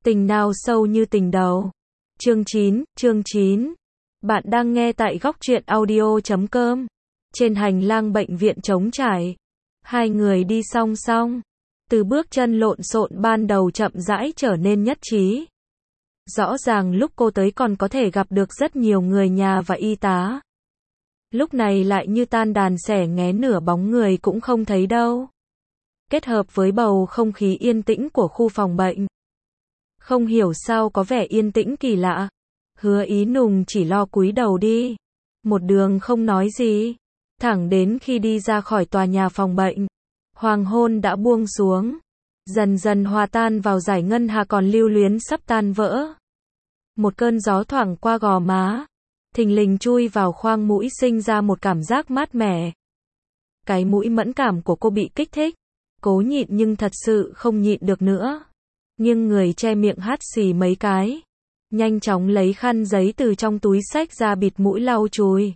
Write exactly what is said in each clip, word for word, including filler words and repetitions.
Tình nào sâu như tình đầu. Chương chín, chương chín. Bạn đang nghe tại góc truyện audio chấm com. Trên hành lang bệnh viện trống trải, hai người đi song song. Từ bước chân lộn xộn ban đầu chậm rãi trở nên nhất trí. Rõ ràng lúc cô tới còn có thể gặp được rất nhiều người nhà và y tá. Lúc này lại như tan đàn xẻ nghé, nửa bóng người cũng không thấy đâu. Kết hợp với bầu không khí yên tĩnh của khu phòng bệnh, không hiểu sao có vẻ yên tĩnh kỳ lạ. Hứa Ý Nùng chỉ lo cúi đầu đi, một đường không nói gì, thẳng đến khi đi ra khỏi tòa nhà phòng bệnh. Hoàng hôn đã buông xuống, dần dần hòa tan vào dải ngân hà còn lưu luyến sắp tan vỡ. Một cơn gió thoảng qua gò má, thình lình chui vào khoang mũi, sinh ra một cảm giác mát mẻ. Cái mũi mẫn cảm của cô bị kích thích, cố nhịn nhưng thật sự không nhịn được nữa. Nghiêng người che miệng hắt xì mấy cái, nhanh chóng lấy khăn giấy từ trong túi xách ra bịt mũi lau chùi.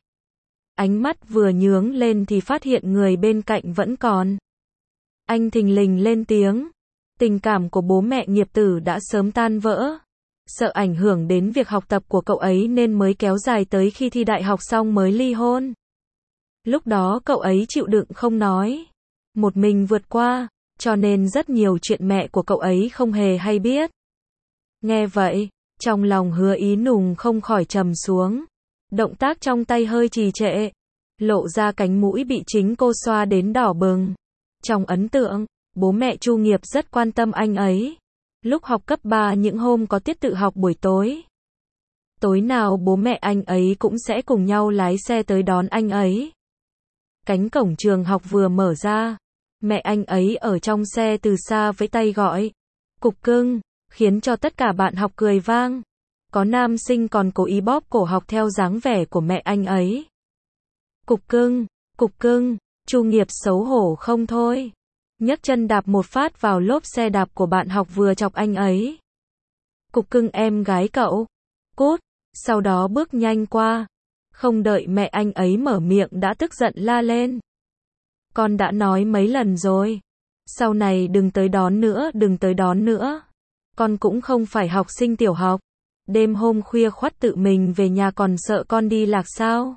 Ánh mắt vừa nhướng lên thì phát hiện người bên cạnh vẫn còn. Anh thình lình lên tiếng. Tình cảm của bố mẹ nghiệp tử đã sớm tan vỡ. Sợ ảnh hưởng đến việc học tập của cậu ấy nên mới kéo dài tới khi thi đại học xong mới ly hôn. Lúc đó cậu ấy chịu đựng không nói, một mình vượt qua, cho nên rất nhiều chuyện mẹ của cậu ấy không hề hay biết. Nghe vậy, trong lòng Hứa Ý Nùng không khỏi trầm xuống. Động tác trong tay hơi trì trệ, lộ ra cánh mũi bị chính cô xoa đến đỏ bừng. Trong ấn tượng, bố mẹ Chu Nghiệp rất quan tâm anh ấy. Lúc học cấp ba, những hôm có tiết tự học buổi tối, tối nào bố mẹ anh ấy cũng sẽ cùng nhau lái xe tới đón anh ấy. Cánh cổng trường học vừa mở ra, mẹ anh ấy ở trong xe từ xa với tay gọi Cục Cưng, khiến cho tất cả bạn học cười vang. Có nam sinh còn cố ý bóp cổ học theo dáng vẻ của mẹ anh ấy. Cục Cưng, Cục Cưng. Chu Nghiệp xấu hổ không thôi, nhấc chân đạp một phát vào lốp xe đạp của bạn học vừa chọc anh ấy. Cục Cưng em gái cậu, cút. Sau đó bước nhanh qua, không đợi mẹ anh ấy mở miệng đã tức giận la lên. Con đã nói mấy lần rồi, sau này đừng tới đón nữa, đừng tới đón nữa. Con cũng không phải học sinh tiểu học, đêm hôm khuya khoắt tự mình về nhà còn sợ con đi lạc sao?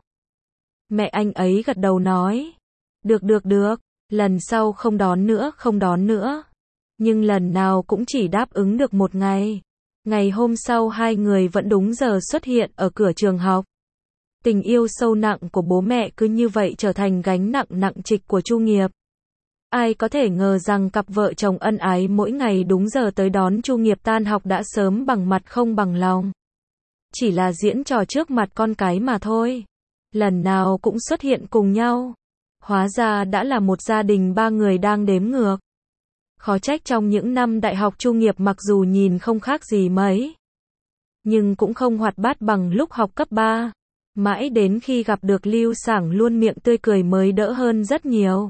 Mẹ anh ấy gật đầu nói, được được được, lần sau không đón nữa, không đón nữa. Nhưng lần nào cũng chỉ đáp ứng được một ngày. Ngày hôm sau hai người vẫn đúng giờ xuất hiện ở cửa trường học. Tình yêu sâu nặng của bố mẹ cứ như vậy trở thành gánh nặng nặng trịch của Chu Nghiệp. Ai có thể ngờ rằng cặp vợ chồng ân ái mỗi ngày đúng giờ tới đón Chu Nghiệp tan học đã sớm bằng mặt không bằng lòng. Chỉ là diễn trò trước mặt con cái mà thôi. Lần nào cũng xuất hiện cùng nhau. Hóa ra đã là một gia đình ba người đang đếm ngược. Khó trách trong những năm đại học Chu Nghiệp mặc dù nhìn không khác gì mấy, nhưng cũng không hoạt bát bằng lúc học cấp ba. Mãi đến khi gặp được Lưu Sảng luôn miệng tươi cười mới đỡ hơn rất nhiều.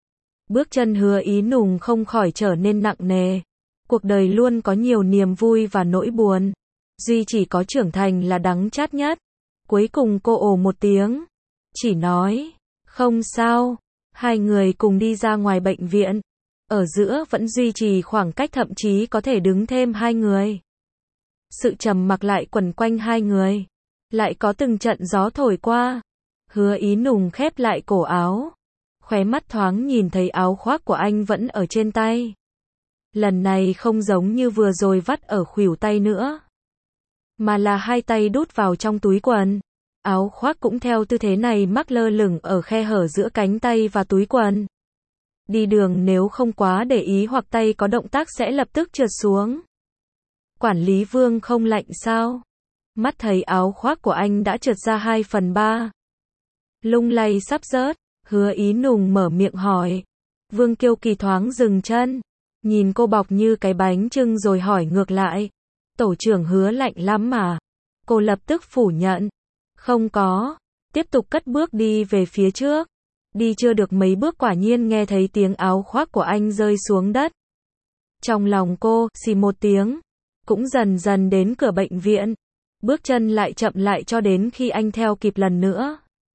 Bước chân Hứa Ý Nùng không khỏi trở nên nặng nề. Cuộc đời luôn có nhiều niềm vui và nỗi buồn, duy chỉ có trưởng thành là đắng chát nhất. Cuối cùng cô ồ một tiếng, chỉ nói, không sao. Hai người cùng đi ra ngoài bệnh viện. Ở giữa vẫn duy trì khoảng cách, thậm chí có thể đứng thêm hai người. Sự trầm mặc lại quẩn quanh hai người. Lại có từng trận gió thổi qua. Hứa Ý Nùng khép lại cổ áo, khóe mắt thoáng nhìn thấy áo khoác của anh vẫn ở trên tay. Lần này không giống như vừa rồi vắt ở khuỷu tay nữa, mà là hai tay đút vào trong túi quần. Áo khoác cũng theo tư thế này mắc lơ lửng ở khe hở giữa cánh tay và túi quần. Đi đường nếu không quá để ý hoặc tay có động tác sẽ lập tức trượt xuống. Quản lý Vương không lạnh sao? Mắt thấy áo khoác của anh đã trượt ra hai phần ba, lung lay sắp rớt, Hứa Ý Nùng mở miệng hỏi. Vương Kiêu Kỳ thoáng dừng chân, nhìn cô bọc như cái bánh chưng rồi hỏi ngược lại. Tổ trưởng Hứa lạnh lắm mà. Cô lập tức phủ nhận. Không có. Tiếp tục cất bước đi về phía trước. Đi chưa được mấy bước quả nhiên nghe thấy tiếng áo khoác của anh rơi xuống đất. Trong lòng cô, xì một tiếng, cũng dần dần đến cửa bệnh viện. Bước chân lại chậm lại cho đến khi anh theo kịp lần nữa.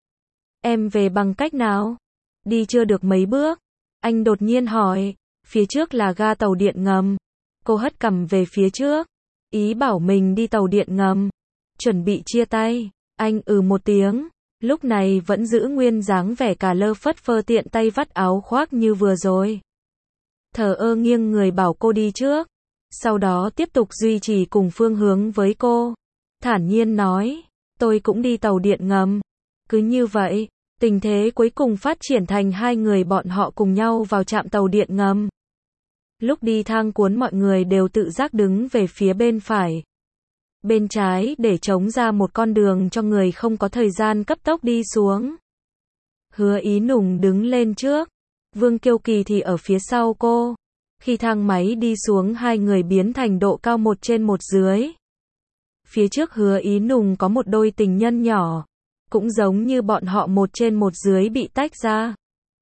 Em về bằng cách nào? Đi chưa được mấy bước, anh đột nhiên hỏi. Phía trước là ga tàu điện ngầm. Cô hất cằm về phía trước. ý bảo mình đi tàu điện ngầm. Chuẩn bị chia tay. Anh ừ một tiếng. Lúc này vẫn giữ nguyên dáng vẻ cà lơ phất phơ tiện tay vắt áo khoác như vừa rồi. Thờ ơ nghiêng người bảo cô đi trước. Sau đó tiếp tục duy trì cùng phương hướng với cô. Thản nhiên nói, tôi cũng đi tàu điện ngầm. Cứ như vậy, tình thế cuối cùng phát triển thành hai người bọn họ cùng nhau vào trạm tàu điện ngầm. Lúc đi thang cuốn mọi người đều tự giác đứng về phía bên phải. Bên trái để trống ra một con đường cho người không có thời gian cấp tốc đi xuống. Hứa Ý Nùng đứng lên trước. Vương Kiêu Kỳ thì ở phía sau cô. Khi thang máy đi xuống hai người biến thành độ cao một trên một dưới. Phía trước Hứa Ý Nùng có một đôi tình nhân nhỏ. Cũng giống như bọn họ một trên một dưới bị tách ra.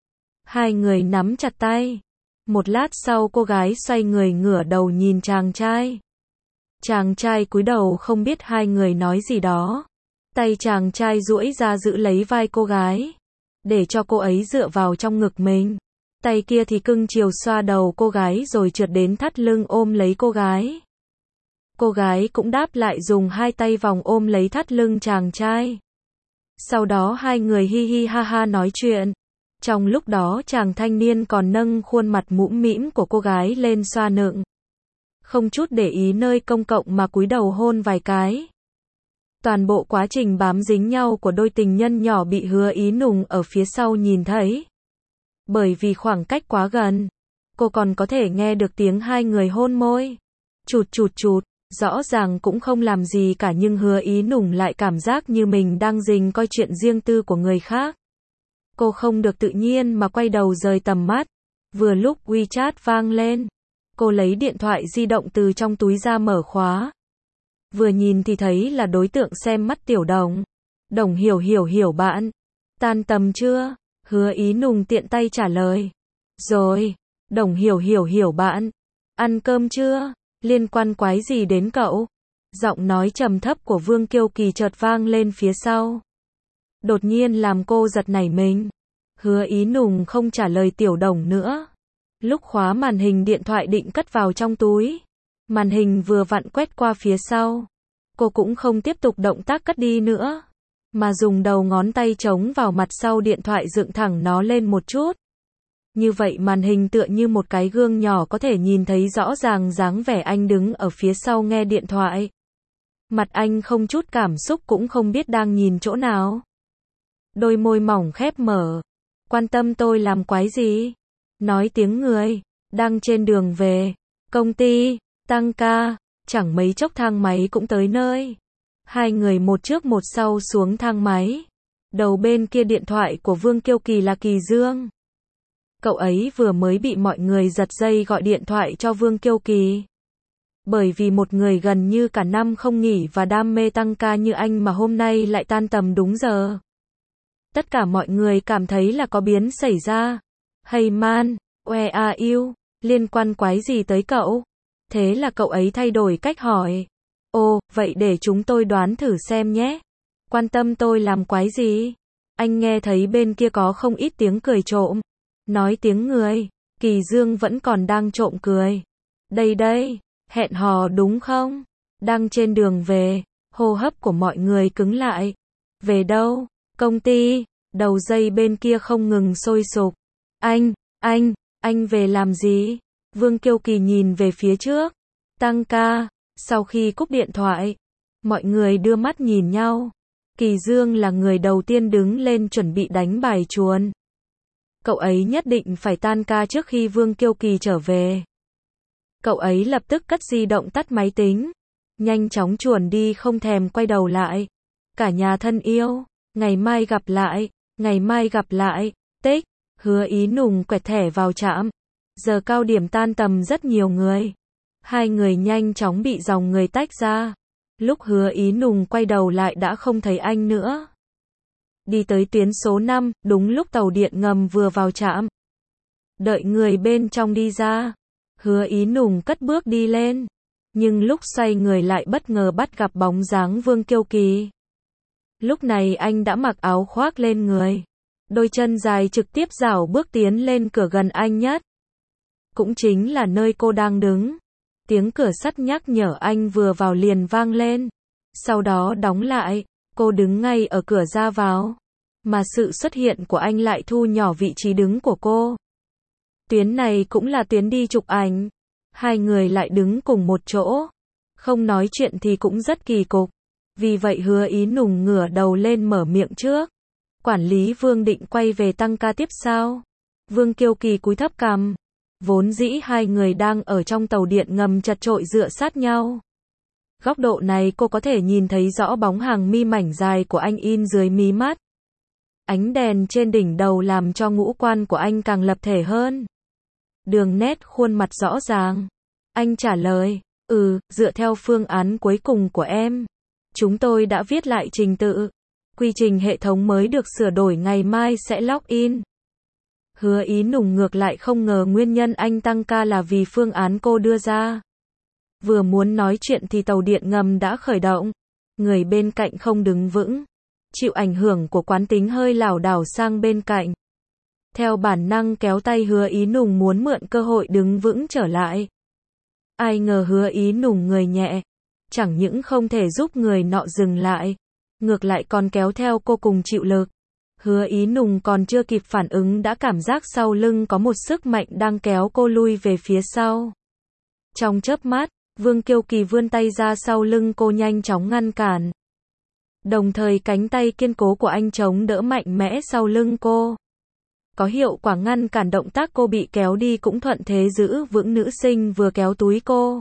Hai người nắm chặt tay. Một lát sau cô gái xoay người ngửa đầu nhìn chàng trai. Chàng trai cúi đầu không biết hai người nói gì đó. Tay chàng trai duỗi ra giữ lấy vai cô gái. Để cho cô ấy dựa vào trong ngực mình. Tay kia thì cưng chiều xoa đầu cô gái rồi trượt đến thắt lưng ôm lấy cô gái. Cô gái cũng đáp lại dùng hai tay vòng ôm lấy thắt lưng chàng trai. Sau đó hai người hi hi ha ha nói chuyện. Trong lúc đó chàng thanh niên còn nâng khuôn mặt mũm mĩm của cô gái lên xoa nựng. Không chút để ý nơi công cộng mà cúi đầu hôn vài cái. Toàn bộ quá trình bám dính nhau của đôi tình nhân nhỏ bị Hứa Ý Nùng ở phía sau nhìn thấy. Bởi vì khoảng cách quá gần, cô còn có thể nghe được tiếng hai người hôn môi. Chụt chụt chụt, rõ ràng cũng không làm gì cả nhưng Hứa Ý Nùng lại cảm giác như mình đang rình coi chuyện riêng tư của người khác. Cô không được tự nhiên mà quay đầu rời tầm mắt. Vừa lúc WeChat vang lên. Cô lấy điện thoại di động từ trong túi ra mở khóa. Vừa nhìn thì thấy là đối tượng xem mắt Tiểu Đồng. Đồng hiểu hiểu hiểu bạn. Tan tầm chưa? Hứa Ý Nùng tiện tay trả lời. Rồi. Đồng hiểu hiểu hiểu bạn. Ăn cơm chưa? Liên quan quái gì đến cậu? Giọng nói trầm thấp của Vương Kiêu Kỳ chợt vang lên phía sau. Đột nhiên làm cô giật nảy mình. Hứa Ý Nùng không trả lời Tiểu Đồng nữa. Lúc khóa màn hình điện thoại định cất vào trong túi. Màn hình vừa vặn quét qua phía sau. Cô cũng không tiếp tục động tác cất đi nữa. Mà dùng đầu ngón tay chống vào mặt sau điện thoại dựng thẳng nó lên một chút. Như vậy màn hình tựa như một cái gương nhỏ có thể nhìn thấy rõ ràng dáng vẻ anh đứng ở phía sau nghe điện thoại. Mặt anh không chút cảm xúc cũng không biết đang nhìn chỗ nào. Đôi môi mỏng khép mở. Quan tâm tôi làm quái gì? Nói tiếng người. Đang trên đường về. Công ty. Tăng ca. Chẳng mấy chốc thang máy cũng tới nơi. Hai người một trước một sau xuống thang máy. Đầu bên kia điện thoại của Vương Kiêu Kỳ là Kỳ Dương. Cậu ấy vừa mới bị mọi người giật dây gọi điện thoại cho Vương Kiêu Kỳ. Bởi vì một người gần như cả năm không nghỉ và đam mê tăng ca như anh mà hôm nay lại tan tầm đúng giờ. Tất cả mọi người cảm thấy là có biến xảy ra. Hey man, where are you? Liên quan quái gì tới cậu? Thế là cậu ấy thay đổi cách hỏi. Ồ, vậy để chúng tôi đoán thử xem nhé. Quan tâm tôi làm quái gì? Anh nghe thấy bên kia có không ít tiếng cười trộm. Nói tiếng người. Kỳ Dương vẫn còn đang trộm cười. Đây đây, hẹn hò đúng không? Đang trên đường về. Hô hấp của mọi người cứng lại. Về đâu? Công ty. Đầu dây bên kia không ngừng sôi sục. Anh, anh, anh về làm gì? Vương Kiêu Kỳ nhìn về phía trước. Tăng ca. Sau khi cúp điện thoại, mọi người đưa mắt nhìn nhau. Kỳ Dương là người đầu tiên đứng lên chuẩn bị đánh bài chuồn. Cậu ấy nhất định phải tan ca trước khi Vương Kiêu Kỳ trở về. Cậu ấy lập tức cất di động tắt máy tính. Nhanh chóng chuồn đi không thèm quay đầu lại. Cả nhà thân yêu, ngày mai gặp lại, ngày mai gặp lại, tích. Hứa Ý Nùng quẹt thẻ vào trạm. Giờ cao điểm tan tầm rất nhiều người. Hai người nhanh chóng bị dòng người tách ra. Lúc Hứa Ý Nùng quay đầu lại đã không thấy anh nữa. Đi tới tuyến số năm, đúng lúc tàu điện ngầm vừa vào trạm. Đợi người bên trong đi ra. Hứa Ý Nùng cất bước đi lên. Nhưng lúc xoay người lại bất ngờ bắt gặp bóng dáng Vương Kiêu Kỳ. Lúc này anh đã mặc áo khoác lên người. Đôi chân dài trực tiếp rảo bước tiến lên cửa gần anh nhất. Cũng chính là nơi cô đang đứng. Tiếng cửa sắt nhắc nhở anh vừa vào liền vang lên. Sau đó đóng lại, cô đứng ngay ở cửa ra vào. Mà sự xuất hiện của anh lại thu nhỏ vị trí đứng của cô. Tuyến này cũng là tuyến đi chụp ảnh. Hai người lại đứng cùng một chỗ. Không nói chuyện thì cũng rất kỳ cục. Vì vậy Hứa Ý Nùng ngửa đầu lên mở miệng trước. Quản lý Vương định quay về tăng ca tiếp sao? Vương Kiêu Kỳ cúi thấp cằm. Vốn dĩ hai người đang ở trong tàu điện ngầm chật chội dựa sát nhau. Góc độ này cô có thể nhìn thấy rõ bóng hàng mi mảnh dài của anh in dưới mí mắt. Ánh đèn trên đỉnh đầu làm cho ngũ quan của anh càng lập thể hơn. Đường nét khuôn mặt rõ ràng. Anh trả lời, ừ, dựa theo phương án cuối cùng của em. Chúng tôi đã viết lại trình tự. Quy trình hệ thống mới được sửa đổi ngày mai sẽ login. Hứa Ý Nùng ngược lại không ngờ nguyên nhân anh tăng ca là vì phương án cô đưa ra. Vừa muốn nói chuyện thì tàu điện ngầm đã khởi động. Người bên cạnh không đứng vững. Chịu ảnh hưởng của quán tính hơi lảo đảo sang bên cạnh. Theo bản năng kéo tay Hứa Ý Nùng muốn mượn cơ hội đứng vững trở lại. Ai ngờ Hứa Ý Nùng người nhẹ. Chẳng những không thể giúp người nọ dừng lại. Ngược lại còn kéo theo cô cùng chịu lực. Hứa Ý Nùng còn chưa kịp phản ứng đã cảm giác sau lưng có một sức mạnh đang kéo cô lui về phía sau. Trong chớp mắt, Vương Kiêu Kỳ vươn tay ra sau lưng cô nhanh chóng ngăn cản. Đồng thời cánh tay kiên cố của anh chống đỡ mạnh mẽ sau lưng cô. Có hiệu quả ngăn cản động tác cô bị kéo đi cũng thuận thế giữ vững nữ sinh vừa kéo túi cô.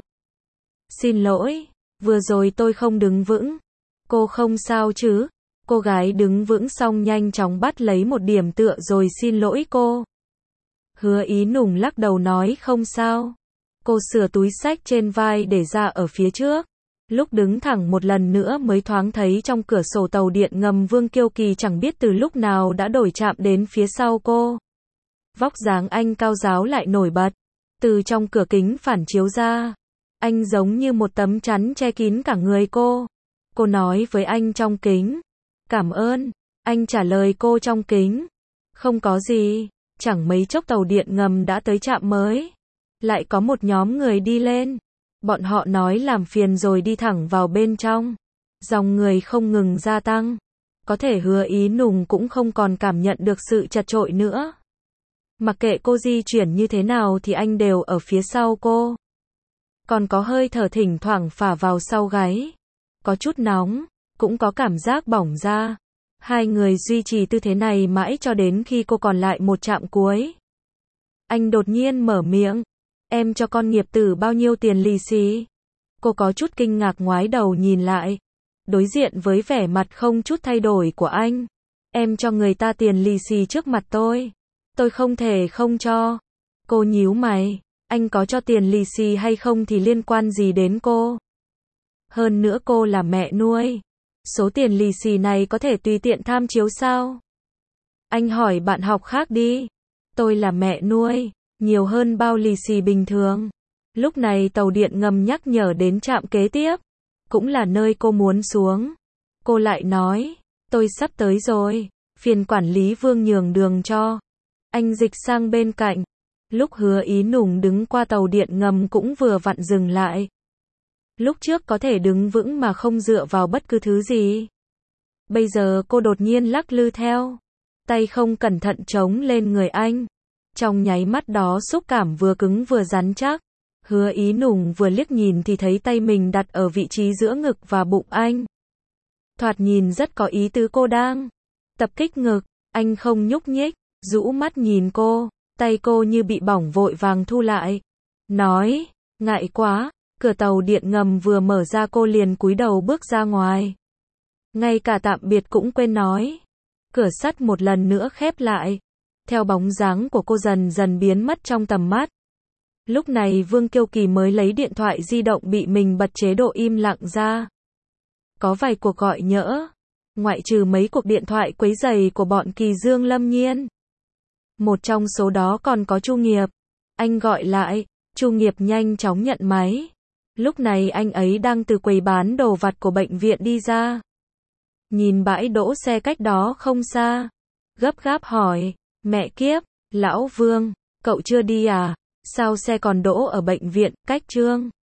Xin lỗi, vừa rồi tôi không đứng vững. Cô không sao chứ? Cô gái đứng vững xong nhanh chóng bắt lấy một điểm tựa rồi xin lỗi cô. Hứa Ý Nùng lắc đầu nói không sao. Cô sửa túi xách trên vai để ra ở phía trước. Lúc đứng thẳng một lần nữa mới thoáng thấy trong cửa sổ tàu điện ngầm Vương Kiêu Kỳ chẳng biết từ lúc nào đã đổi chạm đến phía sau cô. Vóc dáng anh cao ráo lại nổi bật. Từ trong cửa kính phản chiếu ra. Anh giống như một tấm chắn che kín cả người cô. Cô nói với anh trong kính. Cảm ơn. Anh trả lời cô trong kính. Không có gì. Chẳng mấy chốc tàu điện ngầm đã tới trạm mới. Lại có một nhóm người đi lên. Bọn họ nói làm phiền rồi đi thẳng vào bên trong. Dòng người không ngừng gia tăng. Có thể Hứa Ý Nùng cũng không còn cảm nhận được sự chật chội nữa. Mặc kệ cô di chuyển như thế nào thì anh đều ở phía sau cô. Còn có hơi thở thỉnh thoảng phả vào sau gáy. Có chút nóng, cũng có cảm giác bỏng da. Hai người duy trì tư thế này mãi cho đến khi cô còn lại một chạm cuối. Anh đột nhiên mở miệng. Em cho con nghiệp tử bao nhiêu tiền lì xì? Cô có chút kinh ngạc ngoái đầu nhìn lại. Đối diện với vẻ mặt không chút thay đổi của anh. Em cho người ta tiền lì xì trước mặt tôi. Tôi không thể không cho. Cô nhíu mày. Anh có cho tiền lì xì hay không thì liên quan gì đến cô? Hơn nữa cô là mẹ nuôi. Số tiền lì xì này có thể tùy tiện tham chiếu sao? Anh hỏi bạn học khác đi. Tôi là mẹ nuôi. Nhiều hơn bao lì xì bình thường. Lúc này tàu điện ngầm nhắc nhở đến trạm kế tiếp. Cũng là nơi cô muốn xuống. Cô lại nói. Tôi sắp tới rồi. Phiền quản lý Vương nhường đường cho. Anh dịch sang bên cạnh. Lúc Hứa Ý Nùng đứng qua tàu điện ngầm cũng vừa vặn dừng lại. Lúc trước có thể đứng vững mà không dựa vào bất cứ thứ gì. Bây giờ cô đột nhiên lắc lư theo. Tay không cẩn thận chống lên người anh. Trong nháy mắt đó xúc cảm vừa cứng vừa rắn chắc. Hứa Ý Nùng vừa liếc nhìn thì thấy tay mình đặt ở vị trí giữa ngực và bụng anh. Thoạt nhìn rất có ý tứ cô đang tập kích ngực. Anh không nhúc nhích, rũ mắt nhìn cô. Tay cô như bị bỏng vội vàng thu lại. Nói, ngại quá. Cửa tàu điện ngầm vừa mở ra cô liền cúi đầu bước ra ngoài. Ngay cả tạm biệt cũng quên nói. Cửa sắt một lần nữa khép lại. Theo bóng dáng của cô dần dần biến mất trong tầm mắt. Lúc này Vương Kiêu Kỳ mới lấy điện thoại di động bị mình bật chế độ im lặng ra. Có vài cuộc gọi nhỡ. Ngoại trừ mấy cuộc điện thoại quấy rầy của bọn Kỳ Dương Lâm Nhiên. Một trong số đó còn có Chu Nghiệp. Anh gọi lại. Chu Nghiệp nhanh chóng nhận máy. Lúc này anh ấy đang từ quầy bán đồ vặt của bệnh viện đi ra. Nhìn bãi đỗ xe cách đó không xa. Gấp gáp hỏi. Mẹ kiếp, lão Vương, cậu chưa đi à? Sao xe còn đỗ ở bệnh viện, cách Trương